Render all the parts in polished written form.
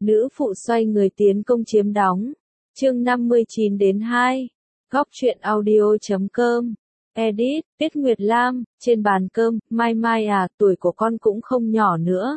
Nữ phụ xoay người tiến công chiếm đóng. Chương 59-2. Góc truyện audio.com. Edit, Tiết Nguyệt Lam, trên bàn cơm, Mai Mai à, tuổi của con cũng không nhỏ nữa.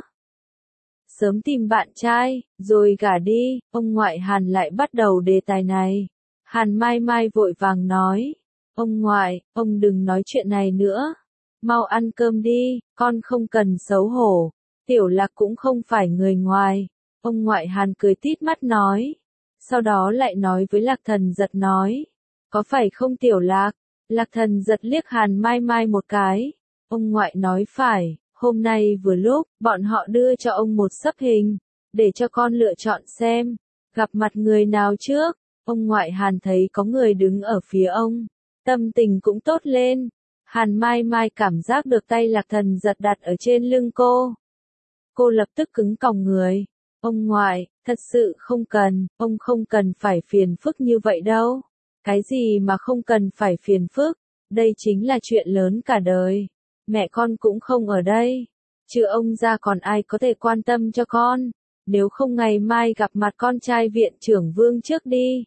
Sớm tìm bạn trai, rồi gả đi, ông ngoại Hàn lại bắt đầu đề tài này. Hàn Mai Mai vội vàng nói, ông ngoại, ông đừng nói chuyện này nữa. Mau ăn cơm đi, con không cần xấu hổ. Tiểu Lạc cũng không phải người ngoài. Ông ngoại Hàn cười tít mắt nói. Sau đó lại nói với Lạc Thần Giật nói. Có phải không Tiểu Lạc? Lạc Thần Giật liếc Hàn Mai Mai một cái. Ông ngoại nói phải, hôm nay vừa lúc, bọn họ đưa cho ông một sấp hình, để cho con lựa chọn xem, gặp mặt người nào trước. Ông ngoại Hàn thấy có người đứng ở phía ông, tâm tình cũng tốt lên. Hàn Mai Mai cảm giác được tay Lạc Thần Giật đặt ở trên lưng cô. Cô lập tức cứng còng người. Ông ngoại, thật sự không cần, ông không cần phải phiền phức như vậy đâu. Cái gì mà không cần phải phiền phức, đây chính là chuyện lớn cả đời. Mẹ con cũng không ở đây, trừ ông ra còn ai có thể quan tâm cho con, nếu không ngày mai gặp mặt con trai viện trưởng Vương trước đi.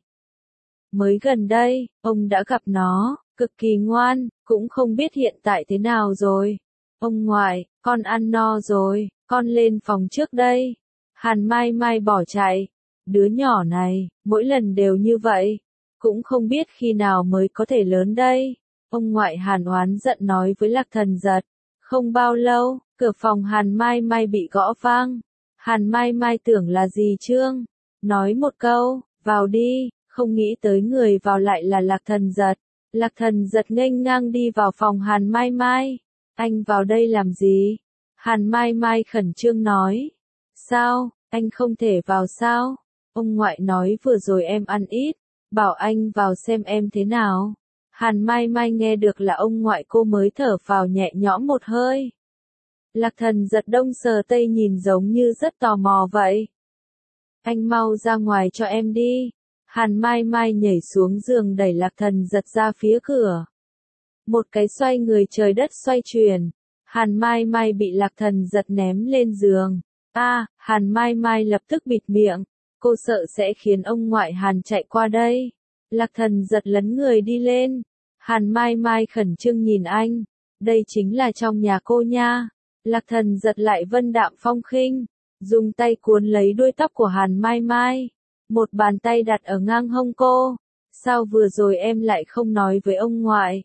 Mới gần đây, ông đã gặp nó, cực kỳ ngoan, cũng không biết hiện tại thế nào rồi. Ông ngoại, con ăn no rồi, con lên phòng trước đây. Hàn Mai Mai bỏ chạy. Đứa nhỏ này, mỗi lần đều như vậy, cũng không biết khi nào mới có thể lớn đây. Ông ngoại Hàn oán giận nói với Lạc Thần Giật. Không bao lâu, cửa phòng Hàn Mai Mai bị gõ vang. Hàn Mai Mai tưởng là dì Trương, nói một câu, vào đi, không nghĩ tới người vào lại là Lạc Thần Giật. Lạc Thần Giật nghênh ngang đi vào phòng Hàn Mai Mai. Anh vào đây làm gì? Hàn Mai Mai khẩn trương nói. Sao, anh không thể vào sao? Ông ngoại nói vừa rồi em ăn ít, bảo anh vào xem em thế nào. Hàn Mai Mai nghe được là ông ngoại cô mới thở phào nhẹ nhõm một hơi. Lạc Thần Giật đông sờ tây nhìn giống như rất tò mò vậy. Anh mau ra ngoài cho em đi. Hàn Mai Mai nhảy xuống giường đẩy Lạc Thần Giật ra phía cửa. Một cái xoay người trời đất xoay chuyển. Hàn Mai Mai bị Lạc Thần Giật ném lên giường. Hàn Mai Mai lập tức bịt miệng. Cô sợ sẽ khiến ông ngoại Hàn chạy qua đây. Lạc Thần Giật lấn người đi lên. Hàn Mai Mai khẩn trương nhìn anh. Đây chính là trong nhà cô nha. Lạc Thần Giật lại vân đạm phong khinh, dùng tay cuốn lấy đuôi tóc của Hàn Mai Mai. Một bàn tay đặt ở ngang hông cô. Sao vừa rồi em lại không nói với ông ngoại?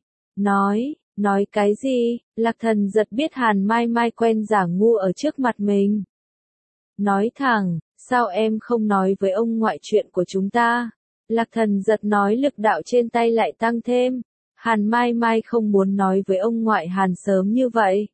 Nói cái gì? Lạc Thần Giật biết Hàn Mai Mai quen giả ngu ở trước mặt mình. Nói thẳng, sao em không nói với ông ngoại chuyện của chúng ta? Lạc Thần Giật nói lực đạo trên tay lại tăng thêm. Hàn Mai Mai không muốn nói với ông ngoại Hàn sớm như vậy.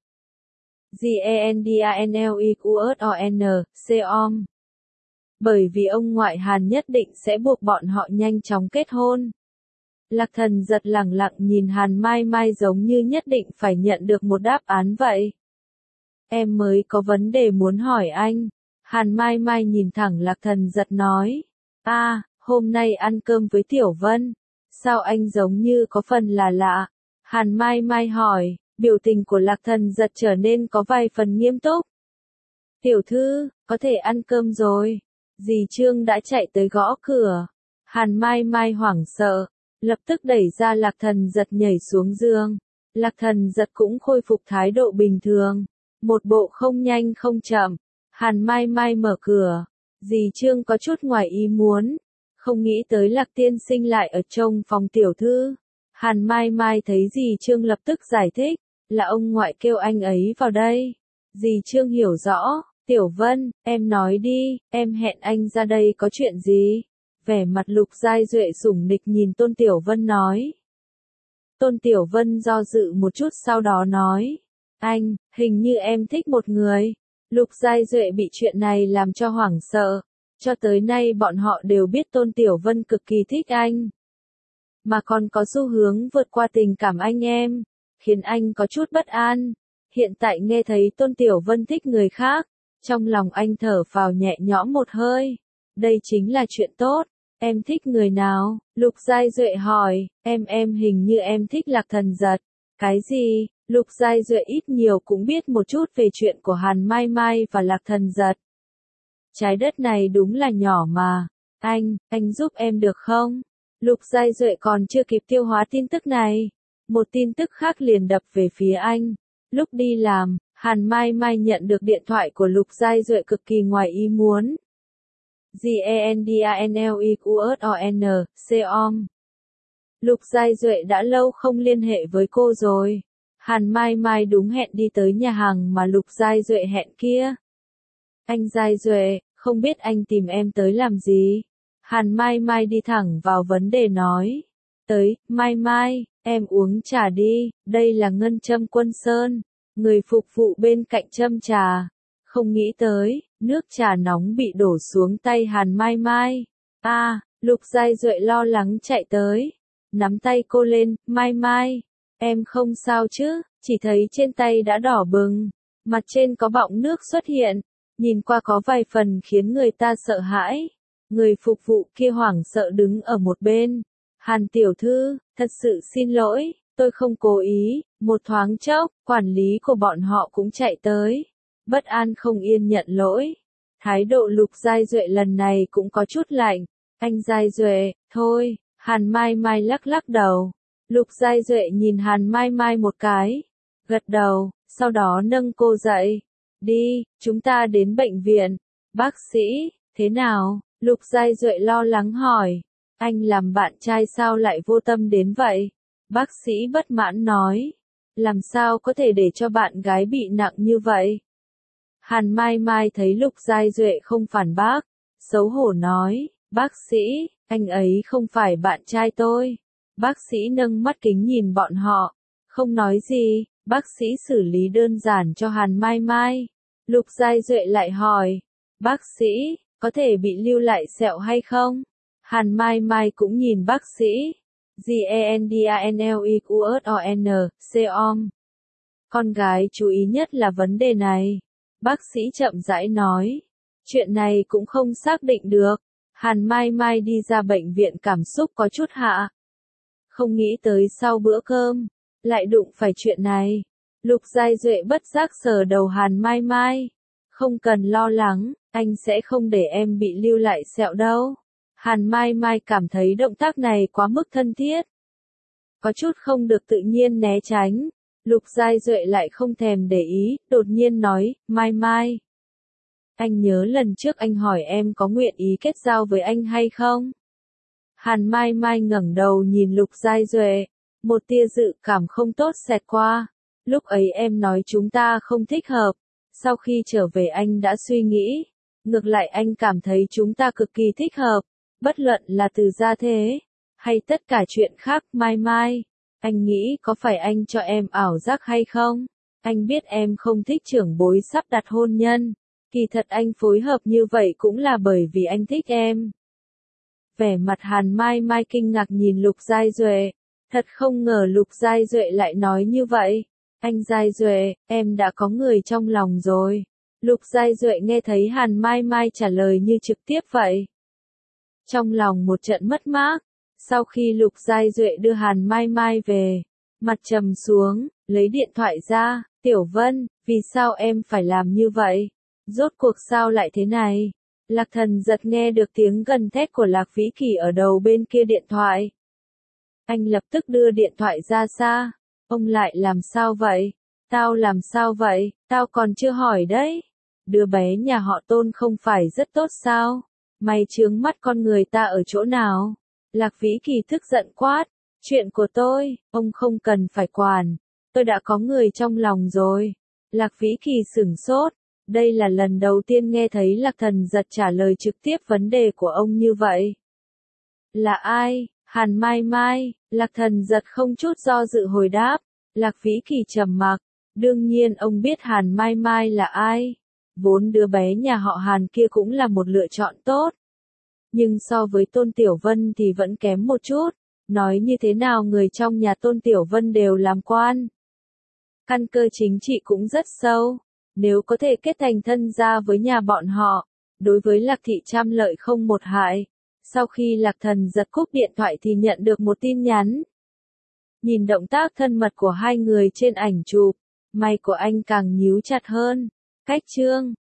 Gendanliquson, bởi vì ông ngoại Hàn nhất định sẽ buộc bọn họ nhanh chóng kết hôn. Lạc Thần Giật lẳng lặng nhìn Hàn Mai Mai giống như nhất định phải nhận được một đáp án vậy. Em mới có vấn đề muốn hỏi anh. Hàn Mai Mai nhìn thẳng Lạc Thần Giật nói. Hôm nay ăn cơm với Tiểu Vân. Sao anh giống như có phần là lạ? Hàn Mai Mai hỏi, biểu tình của Lạc Thần Giật trở nên có vài phần nghiêm túc. Tiểu thư, có thể ăn cơm rồi. Dì Trương đã chạy tới gõ cửa. Hàn Mai Mai hoảng sợ, lập tức đẩy ra Lạc Thần Giật nhảy xuống giường. Lạc Thần Giật cũng khôi phục thái độ bình thường. Một bộ không nhanh không chậm. Hàn Mai Mai mở cửa. Dì Trương có chút ngoài ý muốn. Không nghĩ tới Lạc tiên sinh lại ở trong phòng tiểu thư. Hàn Mai Mai thấy dì Trương lập tức giải thích. Là ông ngoại kêu anh ấy vào đây. Dì Trương hiểu rõ. Tiểu Vân, em nói đi, em hẹn anh ra đây có chuyện gì? Vẻ mặt Lục Giai Duệ sủng nịch nhìn Tôn Tiểu Vân nói. Tôn Tiểu Vân do dự một chút sau đó nói. Anh, hình như em thích một người. Lục Giai Duệ bị chuyện này làm cho hoảng sợ. Cho tới nay bọn họ đều biết Tôn Tiểu Vân cực kỳ thích anh. Mà còn có xu hướng vượt qua tình cảm anh em. Khiến anh có chút bất an. Hiện tại nghe thấy Tôn Tiểu Vân thích người khác. Trong lòng anh thở phào nhẹ nhõm một hơi. Đây chính là chuyện tốt. Em thích người nào? Lục Giai Duệ hỏi. Em hình như em thích Lạc Thần Giật. Cái gì? Lục Giai Duệ ít nhiều cũng biết một chút về chuyện của Hàn Mai Mai và Lạc Thần Giật. Trái đất này đúng là nhỏ mà. Anh giúp em được không? Lục Giai Duệ còn chưa kịp tiêu hóa tin tức này. Một tin tức khác liền đập về phía anh. Lúc đi làm, Hàn Mai Mai nhận được điện thoại của Lục Giai Duệ cực kỳ ngoài ý muốn. Gendanliquson, Seom. Lục Giai Duệ đã lâu không liên hệ với cô rồi. Hàn Mai Mai đúng hẹn đi tới nhà hàng mà Lục Giai Duệ hẹn kia. Anh Giai Duệ, không biết anh tìm em tới làm gì? Hàn Mai Mai đi thẳng vào vấn đề nói. Tới, Mai Mai, em uống trà đi, đây là Ngân Châm Quân Sơn. Người phục vụ bên cạnh châm trà. Không nghĩ tới, nước trà nóng bị đổ xuống tay Hàn Mai Mai. Lục Giai Duệ lo lắng chạy tới. Nắm tay cô lên, Mai Mai. Em không sao chứ, chỉ thấy trên tay đã đỏ bừng. Mặt trên có bọng nước xuất hiện. Nhìn qua có vài phần khiến người ta sợ hãi. Người phục vụ kia hoảng sợ đứng ở một bên. Hàn tiểu thư, thật sự xin lỗi, tôi không cố ý. Một thoáng chốc, quản lý của bọn họ cũng chạy tới. Bất an không yên nhận lỗi. Thái độ Lục Giai Duệ lần này cũng có chút lạnh. Anh Giai Duệ, thôi, Hàn Mai Mai lắc lắc đầu. Lục Giai Duệ nhìn Hàn Mai Mai một cái. Gật đầu, sau đó nâng cô dậy. Đi, chúng ta đến bệnh viện. Bác sĩ, thế nào? Lục Giai Duệ lo lắng hỏi. Anh làm bạn trai sao lại vô tâm đến vậy? Bác sĩ bất mãn nói. Làm sao có thể để cho bạn gái bị nặng như vậy? Hàn Mai Mai thấy Lục Giai Duệ không phản bác. Xấu hổ nói. Bác sĩ, anh ấy không phải bạn trai tôi. Bác sĩ nâng mắt kính nhìn bọn họ. Không nói gì, bác sĩ xử lý đơn giản cho Hàn Mai Mai. Lục Giai Duệ lại hỏi. Bác sĩ, có thể bị lưu lại sẹo hay không? Hàn Mai Mai cũng nhìn bác sĩ. Gendanliquson, Seom. Con gái chú ý nhất là vấn đề này. Bác sĩ chậm rãi nói. Chuyện này cũng không xác định được. Hàn Mai Mai đi ra bệnh viện cảm xúc có chút hạ. Không nghĩ tới sau bữa cơm, lại đụng phải chuyện này. Lục Giai Duệ bất giác sờ đầu Hàn Mai Mai. Không cần lo lắng, anh sẽ không để em bị lưu lại sẹo đâu. Hàn Mai Mai cảm thấy động tác này quá mức thân thiết. Có chút không được tự nhiên né tránh. Lục Giai Duệ lại không thèm để ý, đột nhiên nói, Mai Mai. Anh nhớ lần trước anh hỏi em có nguyện ý kết giao với anh hay không? Hàn Mai Mai ngẩng đầu nhìn Lục Giai Duệ. Một tia dự cảm không tốt xẹt qua. Lúc ấy em nói chúng ta không thích hợp. Sau khi trở về anh đã suy nghĩ. Ngược lại anh cảm thấy chúng ta cực kỳ thích hợp. Bất luận là từ gia thế, hay tất cả chuyện khác. Mai Mai, anh nghĩ có phải anh cho em ảo giác hay không? Anh biết em không thích trưởng bối sắp đặt hôn nhân. Kỳ thật anh phối hợp như vậy cũng là bởi vì anh thích em. Vẻ mặt Hàn Mai Mai kinh ngạc nhìn Lục Giai Duệ. Thật không ngờ Lục Giai Duệ lại nói như vậy. Anh Giai Duệ, em đã có người trong lòng rồi. Lục Giai Duệ nghe thấy Hàn Mai Mai trả lời như trực tiếp vậy. Trong lòng một trận mất mát. Sau khi Lục Giai Duệ đưa Hàn Mai Mai về, mặt trầm xuống, lấy điện thoại ra. Tiểu Vân, vì sao em phải làm như vậy? Rốt cuộc sao lại thế này? Lạc Thần giật nghe được tiếng gầm thét của Lạc Vĩ Kỳ ở đầu bên kia điện thoại. Anh lập tức đưa điện thoại ra xa. Ông lại làm sao vậy? Tao làm sao vậy? Tao còn chưa hỏi đấy. Đứa bé nhà họ Tôn không phải rất tốt sao? Mày chướng mắt con người ta ở chỗ nào? Lạc Vĩ Kỳ tức giận quát. Chuyện của tôi, ông không cần phải quản. Tôi đã có người trong lòng rồi. Lạc Vĩ Kỳ sửng sốt. Đây là lần đầu tiên nghe thấy Lạc Thần giật trả lời trực tiếp vấn đề của ông như vậy. Là ai? Hàn Mai Mai. Lạc Thần giật không chút do dự hồi đáp. Lạc Vĩ Kỳ trầm mặc. Đương nhiên ông biết Hàn Mai Mai là ai. Vốn đứa bé nhà họ Hàn kia cũng là một lựa chọn tốt. Nhưng so với Tôn Tiểu Vân thì vẫn kém một chút. Nói như thế nào người trong nhà Tôn Tiểu Vân đều làm quan. Căn cơ chính trị cũng rất sâu. Nếu có thể kết thành thân gia với nhà bọn họ, đối với Lạc Thị trăm lợi không một hại. Sau khi Lạc Thần giật cúp điện thoại thì nhận được một tin nhắn. Nhìn động tác thân mật của hai người trên ảnh chụp, mày của anh càng nhíu chặt hơn. Cách chương